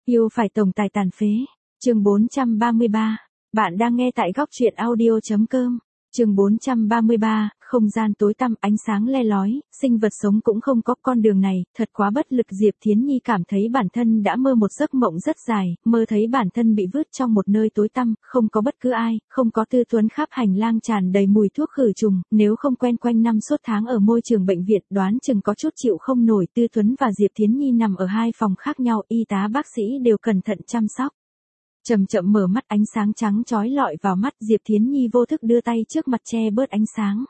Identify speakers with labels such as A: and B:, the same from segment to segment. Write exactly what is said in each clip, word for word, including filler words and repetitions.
A: Yêu phải tổng tài tàn phế. Chương bốn trăm ba mươi ba. Bạn đang nghe tại góc truyện audio chấm com. Chương bốn trăm ba mươi ba, không gian tối tăm, ánh sáng le lói, sinh vật sống cũng không có, con đường này thật quá bất lực. Diệp Thiến Nhi cảm thấy bản thân đã mơ một giấc mộng rất dài, mơ thấy bản thân bị vứt trong một nơi tối tăm, không có bất cứ ai, không có Tư Tuấn, khắp hành lang tràn đầy mùi thuốc khử trùng, nếu không quen quanh năm suốt tháng ở môi trường bệnh viện, đoán chừng có chút chịu không nổi. Tư Tuấn và Diệp Thiến Nhi nằm ở hai phòng khác nhau, y tá bác sĩ đều cẩn thận chăm sóc. Chậm chậm mở mắt, ánh sáng trắng chói lọi vào mắt, Diệp Thiến Nhi vô thức đưa tay trước mặt che bớt ánh sáng.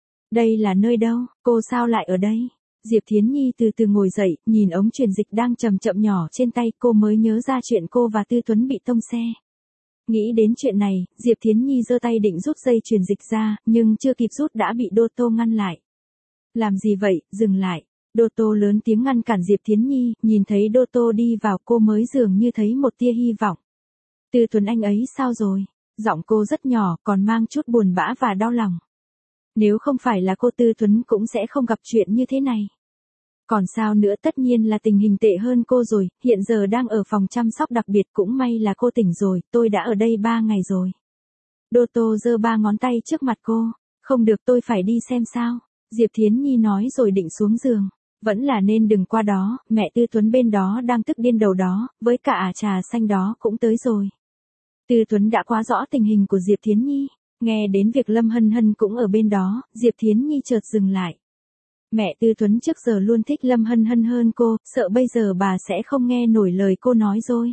A: Đây là nơi đâu, cô sao lại ở đây? Diệp Thiến Nhi từ từ ngồi dậy, nhìn ống truyền dịch đang chậm chậm nhỏ trên tay, cô mới nhớ ra chuyện cô và Tư Tuấn bị tông xe. Nghĩ đến chuyện này, Diệp Thiến Nhi giơ tay định rút dây truyền dịch ra, nhưng chưa kịp rút đã bị Đô Tô ngăn lại. Làm gì vậy, dừng lại. Đô Tô lớn tiếng ngăn cản Diệp Thiến Nhi, nhìn thấy Đô Tô đi vào cô mới dường như thấy một tia hy vọng. Tư Tuấn anh ấy sao rồi? Giọng cô rất nhỏ, còn mang chút buồn bã và đau lòng. Nếu không phải là cô, Tư Tuấn cũng sẽ không gặp chuyện như thế này. Còn sao nữa, tất nhiên là tình hình tệ hơn cô rồi, hiện giờ đang ở phòng chăm sóc đặc biệt, cũng may là cô tỉnh rồi, tôi đã ở đây ba ngày rồi. Đô Tô giơ ba ngón tay trước mặt cô. Không được, tôi phải đi xem sao. Diệp Thiến Nhi nói rồi định xuống giường. Vẫn là nên đừng qua đó, mẹ Tư Tuấn bên đó đang tức điên đầu đó, với cả ả trà xanh đó cũng tới rồi. Tư Tuấn đã quá rõ tình hình của Diệp Thiến Nhi, nghe đến việc Lâm Hân Hân cũng ở bên đó, Diệp Thiến Nhi chợt dừng lại. Mẹ Tư Tuấn trước giờ luôn thích Lâm Hân Hân hơn cô, sợ bây giờ bà sẽ không nghe nổi lời cô nói rồi.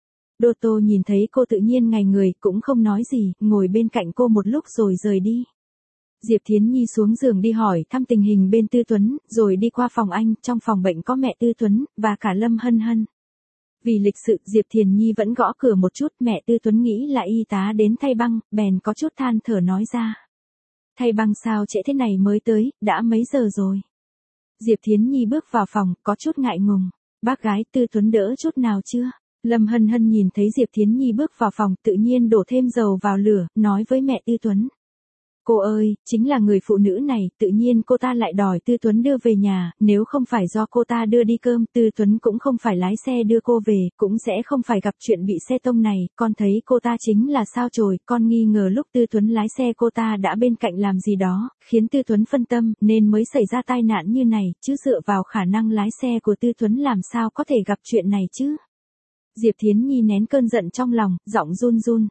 A: Đô Tô nhìn thấy cô tự nhiên ngây người, cũng không nói gì, ngồi bên cạnh cô một lúc rồi rời đi. Diệp Thiến Nhi xuống giường đi hỏi thăm tình hình bên Tư Tuấn, rồi đi qua phòng anh, trong phòng bệnh có mẹ Tư Tuấn, và cả Lâm Hân Hân. Vì lịch sự, Diệp Thiền Nhi vẫn gõ cửa một chút, mẹ Tư Tuấn nghĩ là y tá đến thay băng, bèn có chút than thở nói ra. Thay băng sao trễ thế này mới tới, đã mấy giờ rồi? Diệp Thiến Nhi bước vào phòng, có chút ngại ngùng. Bác gái, Tư Tuấn đỡ chút nào chưa? Lâm Hân Hân nhìn thấy Diệp Thiến Nhi bước vào phòng, tự nhiên đổ thêm dầu vào lửa, nói với mẹ Tư Tuấn. Cô ơi, chính là người phụ nữ này, tự nhiên cô ta lại đòi Tư Tuấn đưa về nhà, nếu không phải do cô ta đưa đi cơm, Tư Tuấn cũng không phải lái xe đưa cô về, cũng sẽ không phải gặp chuyện bị xe tông này, con thấy cô ta chính là sao chổi, con nghi ngờ lúc Tư Tuấn lái xe cô ta đã bên cạnh làm gì đó, khiến Tư Tuấn phân tâm, nên mới xảy ra tai nạn như này, chứ dựa vào khả năng lái xe của Tư Tuấn làm sao có thể gặp chuyện này chứ. Diệp Thiến Nhi nén cơn giận trong lòng, giọng run run.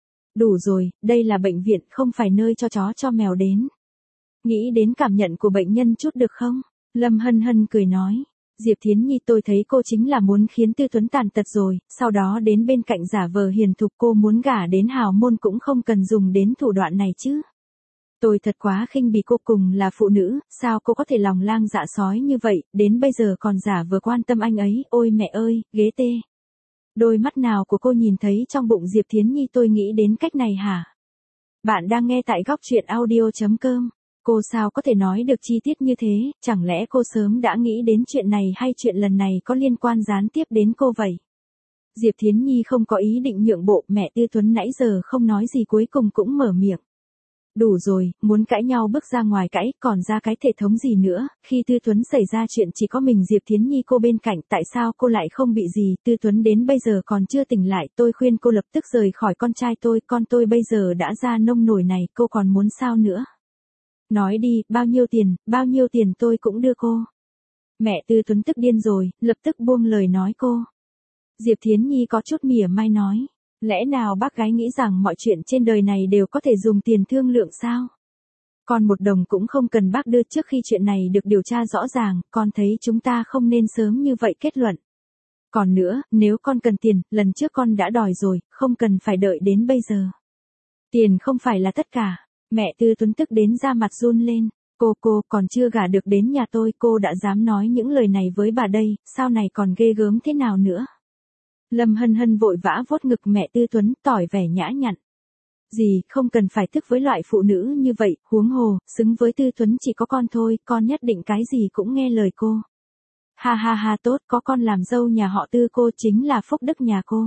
A: Đủ rồi, đây là bệnh viện, không phải nơi cho chó cho mèo đến. Nghĩ đến cảm nhận của bệnh nhân chút được không? Lâm Hân Hân cười nói. Diệp Thiến Nhi, tôi thấy cô chính là muốn khiến Tư Tuấn tàn tật rồi, sau đó đến bên cạnh giả vờ hiền thục, cô muốn gả đến hào môn cũng không cần dùng đến thủ đoạn này chứ. Tôi thật quá khinh bỉ cô, cùng là phụ nữ, sao cô có thể lòng lang dạ sói như vậy, đến bây giờ còn giả vờ quan tâm anh ấy, ôi mẹ ơi, ghế tê. Đôi mắt nào của cô nhìn thấy trong bụng Diệp Thiến Nhi, tôi nghĩ đến cách này hả? Bạn đang nghe tại góc truyện audio chấm com. Cô sao có thể nói được chi tiết như thế, chẳng lẽ cô sớm đã nghĩ đến chuyện này hay chuyện lần này có liên quan gián tiếp đến cô vậy? Diệp Thiến Nhi không có ý định nhượng bộ, mẹ Tư Tuấn nãy giờ không nói gì cuối cùng cũng mở miệng. Đủ rồi, muốn cãi nhau bước ra ngoài cãi, còn ra cái thể thống gì nữa, khi Tư Tuấn xảy ra chuyện chỉ có mình Diệp Thiến Nhi cô bên cạnh, tại sao cô lại không bị gì, Tư Tuấn đến bây giờ còn chưa tỉnh lại, tôi khuyên cô lập tức rời khỏi con trai tôi, con tôi bây giờ đã ra nông nổi này, cô còn muốn sao nữa? Nói đi, bao nhiêu tiền, bao nhiêu tiền tôi cũng đưa cô. Mẹ Tư Tuấn tức điên rồi, lập tức buông lời nói cô. Diệp Thiến Nhi có chút mỉa mai nói. Lẽ nào bác gái nghĩ rằng mọi chuyện trên đời này đều có thể dùng tiền thương lượng sao? Con một đồng cũng không cần bác đưa, trước khi chuyện này được điều tra rõ ràng, con thấy chúng ta không nên sớm như vậy kết luận. Còn nữa, nếu con cần tiền, lần trước con đã đòi rồi, không cần phải đợi đến bây giờ. Tiền không phải là tất cả. Mẹ Tư Tuấn tức đến da mặt run lên. Cô cô còn chưa gả được đến nhà tôi, cô đã dám nói những lời này với bà đây, sau này còn ghê gớm thế nào nữa? Lâm Hân Hân vội vã vuốt ngực mẹ Tư Tuấn, tỏi vẻ nhã nhặn. Gì, không cần phải thức với loại phụ nữ như vậy, huống hồ, xứng với Tư Tuấn chỉ có con thôi, con nhất định cái gì cũng nghe lời cô. Ha ha ha, tốt, có con làm dâu nhà họ Tư cô chính là phúc đức nhà cô.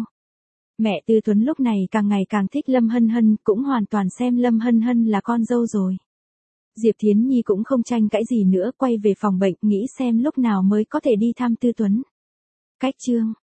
A: Mẹ Tư Tuấn lúc này càng ngày càng thích Lâm Hân Hân, cũng hoàn toàn xem Lâm Hân Hân là con dâu rồi. Diệp Thiến Nhi cũng không tranh cãi gì nữa, quay về phòng bệnh, nghĩ xem lúc nào mới có thể đi thăm Tư Tuấn. Cách chương